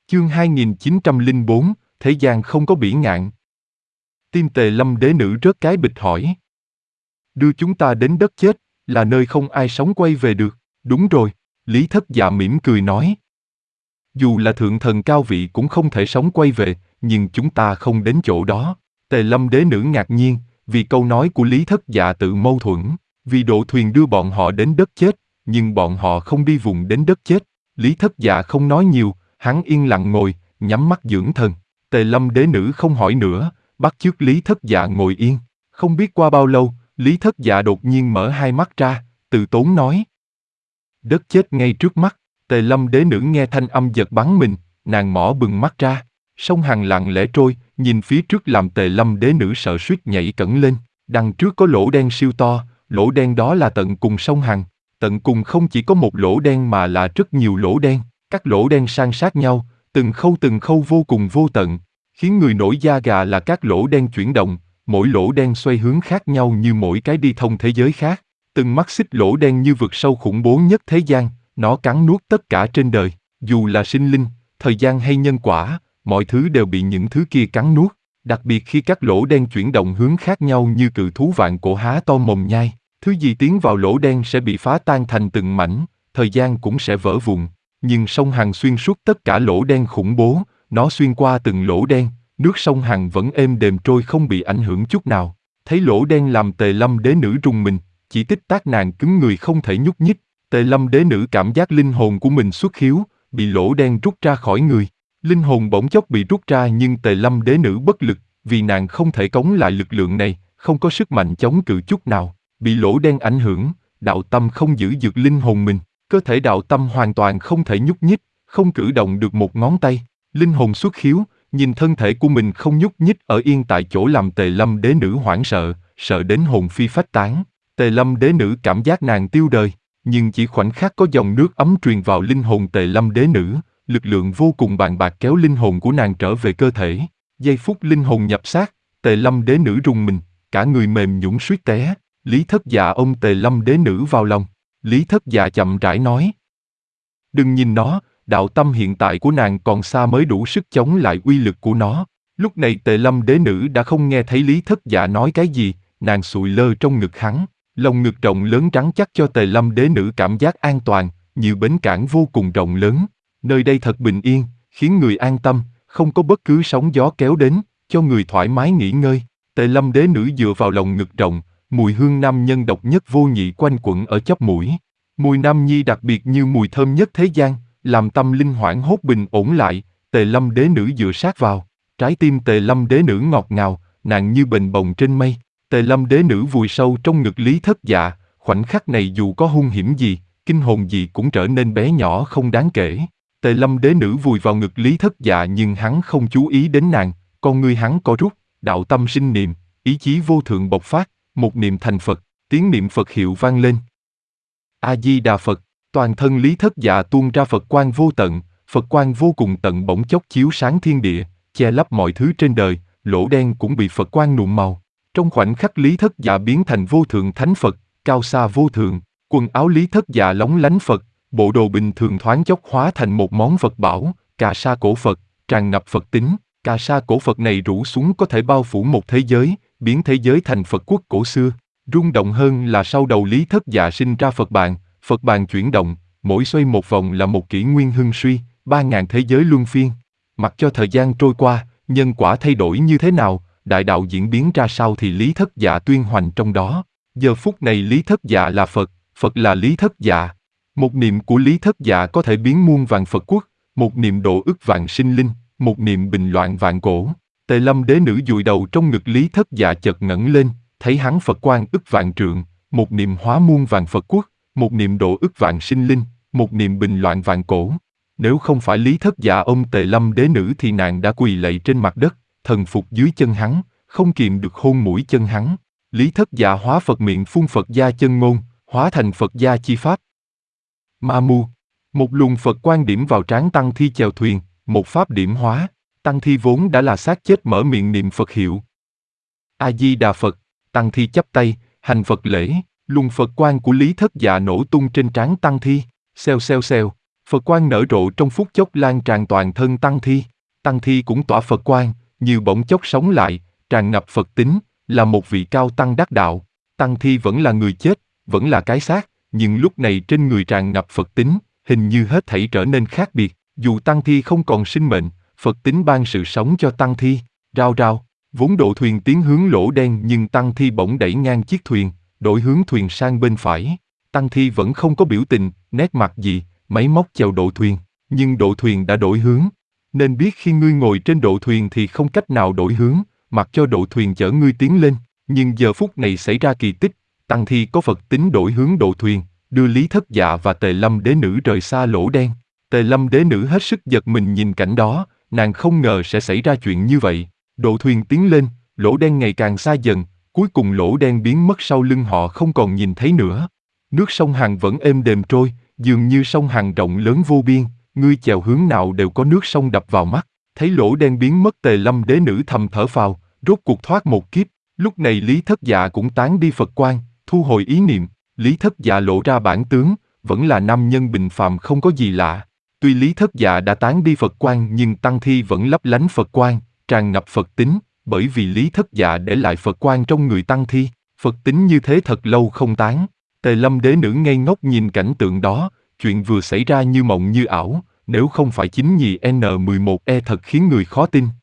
Chương 2904, thế gian không có bỉ ngạn. Tim Tề Lâm đế nữ rớt cái bịch hỏi. Đưa chúng ta đến đất chết, là nơi không ai sống quay về được. Đúng rồi, Lý Thất Dạ mỉm cười nói. Dù là thượng thần cao vị cũng không thể sống quay về, nhưng chúng ta không đến chỗ đó. Tề Lâm đế nữ ngạc nhiên, vì câu nói của Lý Thất Dạ tự mâu thuẫn, vì độ thuyền đưa bọn họ đến đất chết, nhưng bọn họ không đi vùng đến đất chết. Lý Thất Dạ không nói nhiều, hắn yên lặng ngồi, nhắm mắt dưỡng thần. Tề Lâm đế nữ không hỏi nữa, bắt chước Lý Thất Dạ ngồi yên. Không biết qua bao lâu, Lý Thất Dạ đột nhiên mở hai mắt ra, từ tốn nói. Đất chết ngay trước mắt. Tề Lâm đế nữ nghe thanh âm giật bắn mình, nàng mỏ bừng mắt ra. Sông Hằng lặng lẽ trôi, nhìn phía trước làm Tề Lâm đế nữ sợ suýt nhảy cẫng lên. Đằng trước có lỗ đen siêu to, lỗ đen đó là tận cùng sông Hằng. Tận cùng không chỉ có một lỗ đen mà là rất nhiều lỗ đen. Các lỗ đen san sát nhau, từng khâu vô cùng vô tận. Khiến người nổi da gà là các lỗ đen chuyển động, mỗi lỗ đen xoay hướng khác nhau như mỗi cái đi thông thế giới khác. Từng mắt xích lỗ đen như vực sâu khủng bố nhất thế gian, nó cắn nuốt tất cả trên đời, dù là sinh linh, thời gian hay nhân quả, mọi thứ đều bị những thứ kia cắn nuốt. Đặc biệt khi các lỗ đen chuyển động hướng khác nhau như cự thú vạn cổ há to mồm nhai, thứ gì tiến vào lỗ đen sẽ bị phá tan thành từng mảnh, thời gian cũng sẽ vỡ vụn. Nhưng sông Hằng xuyên suốt tất cả lỗ đen khủng bố, nó xuyên qua từng lỗ đen, nước sông Hằng vẫn êm đềm trôi không bị ảnh hưởng chút nào. Thấy lỗ đen làm Tề Lâm đế nữ rùng mình, chỉ tích tắc nàng cứng người không thể nhúc nhích. Tề Lâm đế nữ cảm giác linh hồn của mình xuất khiếu, bị lỗ đen rút ra khỏi người. Linh hồn bỗng chốc bị rút ra nhưng Tề Lâm đế nữ bất lực, vì nàng không thể cống lại lực lượng này, không có sức mạnh chống cự chút nào. Bị lỗ đen ảnh hưởng, đạo tâm không giữ được linh hồn mình, cơ thể đạo tâm hoàn toàn không thể nhúc nhích, không cử động được một ngón tay. Linh hồn xuất khiếu, nhìn thân thể của mình không nhúc nhích ở yên tại chỗ làm Tề Lâm đế nữ hoảng sợ, sợ đến hồn phi phách tán. Tề Lâm đế nữ cảm giác nàng tiêu đời, nhưng chỉ khoảnh khắc có dòng nước ấm truyền vào linh hồn Tề Lâm đế nữ, lực lượng vô cùng bàn bạc kéo linh hồn của nàng trở về cơ thể. Giây phút linh hồn nhập xác, Tề Lâm đế nữ rùng mình, cả người mềm nhũn suýt té. Lý Thất Dạ ôm Tề Lâm đế nữ vào lòng. Lý Thất Dạ chậm rãi nói. Đừng nhìn nó, đạo tâm hiện tại của nàng còn xa mới đủ sức chống lại uy lực của nó. Lúc này Tề Lâm đế nữ đã không nghe thấy Lý Thất Dạ nói cái gì, nàng sụi lơ trong ngực hắn. Lồng ngực rộng lớn rắn chắc cho Tề Lâm đế nữ cảm giác an toàn, nhiều bến cảng vô cùng rộng lớn. Nơi đây thật bình yên, khiến người an tâm, không có bất cứ sóng gió kéo đến, cho người thoải mái nghỉ ngơi. Tề Lâm đế nữ dựa vào lồng ngực rộng, mùi hương nam nhân độc nhất vô nhị quanh quẩn ở chóp mũi. Mùi nam nhi đặc biệt như mùi thơm nhất thế gian, làm tâm linh hoảng hốt bình ổn lại. Tề Lâm đế nữ dựa sát vào, trái tim Tề Lâm đế nữ ngọt ngào, nàng như bềnh bồng trên mây. Tề Lâm đế nữ vùi sâu trong ngực Lý Thất Dạ, khoảnh khắc này dù có hung hiểm gì, kinh hồn gì cũng trở nên bé nhỏ không đáng kể. Tề Lâm đế nữ vùi vào ngực Lý Thất Dạ nhưng hắn không chú ý đến nàng, con ngươi hắn co rút, đạo tâm sinh niệm, ý chí vô thượng bộc phát, một niệm thành Phật, tiếng niệm Phật hiệu vang lên. A Di Đà Phật, toàn thân Lý Thất Dạ tuôn ra Phật quang vô tận, Phật quang vô cùng tận bỗng chốc chiếu sáng thiên địa, che lấp mọi thứ trên đời, lỗ đen cũng bị Phật quang nhuộm màu. Trong khoảnh khắc Lý Thất Dạ biến thành vô thượng thánh Phật, cao xa vô thượng, quần áo Lý Thất Dạ lóng lánh Phật, bộ đồ bình thường thoáng chốc hóa thành một món vật bảo, cà sa cổ Phật, tràn ngập Phật tính. Cà sa cổ Phật này rủ xuống có thể bao phủ một thế giới, biến thế giới thành Phật quốc cổ xưa. Rung động hơn là sau đầu Lý Thất Dạ sinh ra Phật bàn chuyển động, mỗi xoay một vòng là một kỷ nguyên hưng suy, 3.000 thế giới luân phiên. Mặc cho thời gian trôi qua, nhân quả thay đổi như thế nào, đại đạo diễn biến ra sao thì Lý Thất Dạ tuyên hoành trong đó. Giờ phút này Lý Thất Dạ là Phật, Phật là Lý Thất Dạ. Một niệm của Lý Thất Dạ có thể biến muôn vàn Phật quốc, một niệm độ ức vạn sinh linh, một niệm bình loạn vạn cổ. Tề Lâm đế nữ dụi đầu trong ngực Lý Thất Dạ chợt ngẩng lên, thấy hắn Phật quang ức vạn trượng, một niệm hóa muôn vàn Phật quốc, một niệm độ ức vạn sinh linh, một niệm bình loạn vạn cổ. Nếu không phải Lý Thất Dạ ôm Tề Lâm đế nữ thì nàng đã quỳ lạy trên mặt đất, thần phục dưới chân hắn, không kiềm được hôn mũi chân hắn. Lý Thất Dạ hóa Phật miệng phun Phật gia chân ngôn, hóa thành Phật gia chi pháp. Ma Mu, một luồng Phật quang điểm vào trán Tăng Thi chèo thuyền, một pháp điểm hóa. Tăng Thi vốn đã là xác chết mở miệng niệm Phật hiệu. A Di Đà Phật. Tăng Thi chắp tay, hành Phật lễ. Luồng Phật quang của Lý Thất Dạ nổ tung trên trán Tăng Thi. Xèo xèo xèo. Phật quang nở rộ trong phút chốc lan tràn toàn thân Tăng Thi. Tăng Thi cũng tỏa Phật quang, như bỗng chốc sống lại, tràn ngập Phật tính, là một vị cao tăng đắc đạo. Tăng Thi vẫn là người chết, vẫn là cái xác, nhưng lúc này trên người tràn ngập Phật tính, hình như hết thảy trở nên khác biệt. Dù Tăng Thi không còn sinh mệnh, Phật tính ban sự sống cho Tăng Thi. Rao rao, vốn độ thuyền tiến hướng lỗ đen nhưng Tăng Thi bỗng đẩy ngang chiếc thuyền, đổi hướng thuyền sang bên phải. Tăng Thi vẫn không có biểu tình, nét mặt gì, máy móc chèo độ thuyền, nhưng độ thuyền đã đổi hướng. Nên biết khi ngươi ngồi trên độ thuyền thì không cách nào đổi hướng, mặc cho độ thuyền chở ngươi tiến lên. Nhưng giờ phút này xảy ra kỳ tích, Tăng Thi có Phật tính đổi hướng độ thuyền, đưa Lý Thất Dạ và Tề Lâm Đế Nữ rời xa lỗ đen. Tề Lâm Đế Nữ hết sức giật mình nhìn cảnh đó, nàng không ngờ sẽ xảy ra chuyện như vậy. Độ thuyền tiến lên, lỗ đen ngày càng xa dần, cuối cùng lỗ đen biến mất sau lưng họ không còn nhìn thấy nữa. Nước sông Hằng vẫn êm đềm trôi, dường như sông Hằng rộng lớn vô biên, ngươi chèo hướng nào đều có nước sông đập vào mắt. Thấy lỗ đen biến mất, Tề Lâm Đế Nữ thầm thở phào, rốt cuộc thoát một kiếp. Lúc này Lý Thất Dạ cũng tán đi Phật quang, thu hồi ý niệm. Lý Thất Dạ lộ ra bản tướng, vẫn là nam nhân bình phàm không có gì lạ. Tuy Lý Thất Dạ đã tán đi Phật quang nhưng Tăng Thi vẫn lấp lánh Phật quang, tràn ngập Phật tính, bởi vì Lý Thất Dạ để lại Phật quang trong người Tăng Thi. Phật tính như thế thật lâu không tán. Tề Lâm Đế Nữ ngây ngốc nhìn cảnh tượng đó, chuyện vừa xảy ra như mộng như ảo, nếu không phải chính nhì N11E thật khiến người khó tin.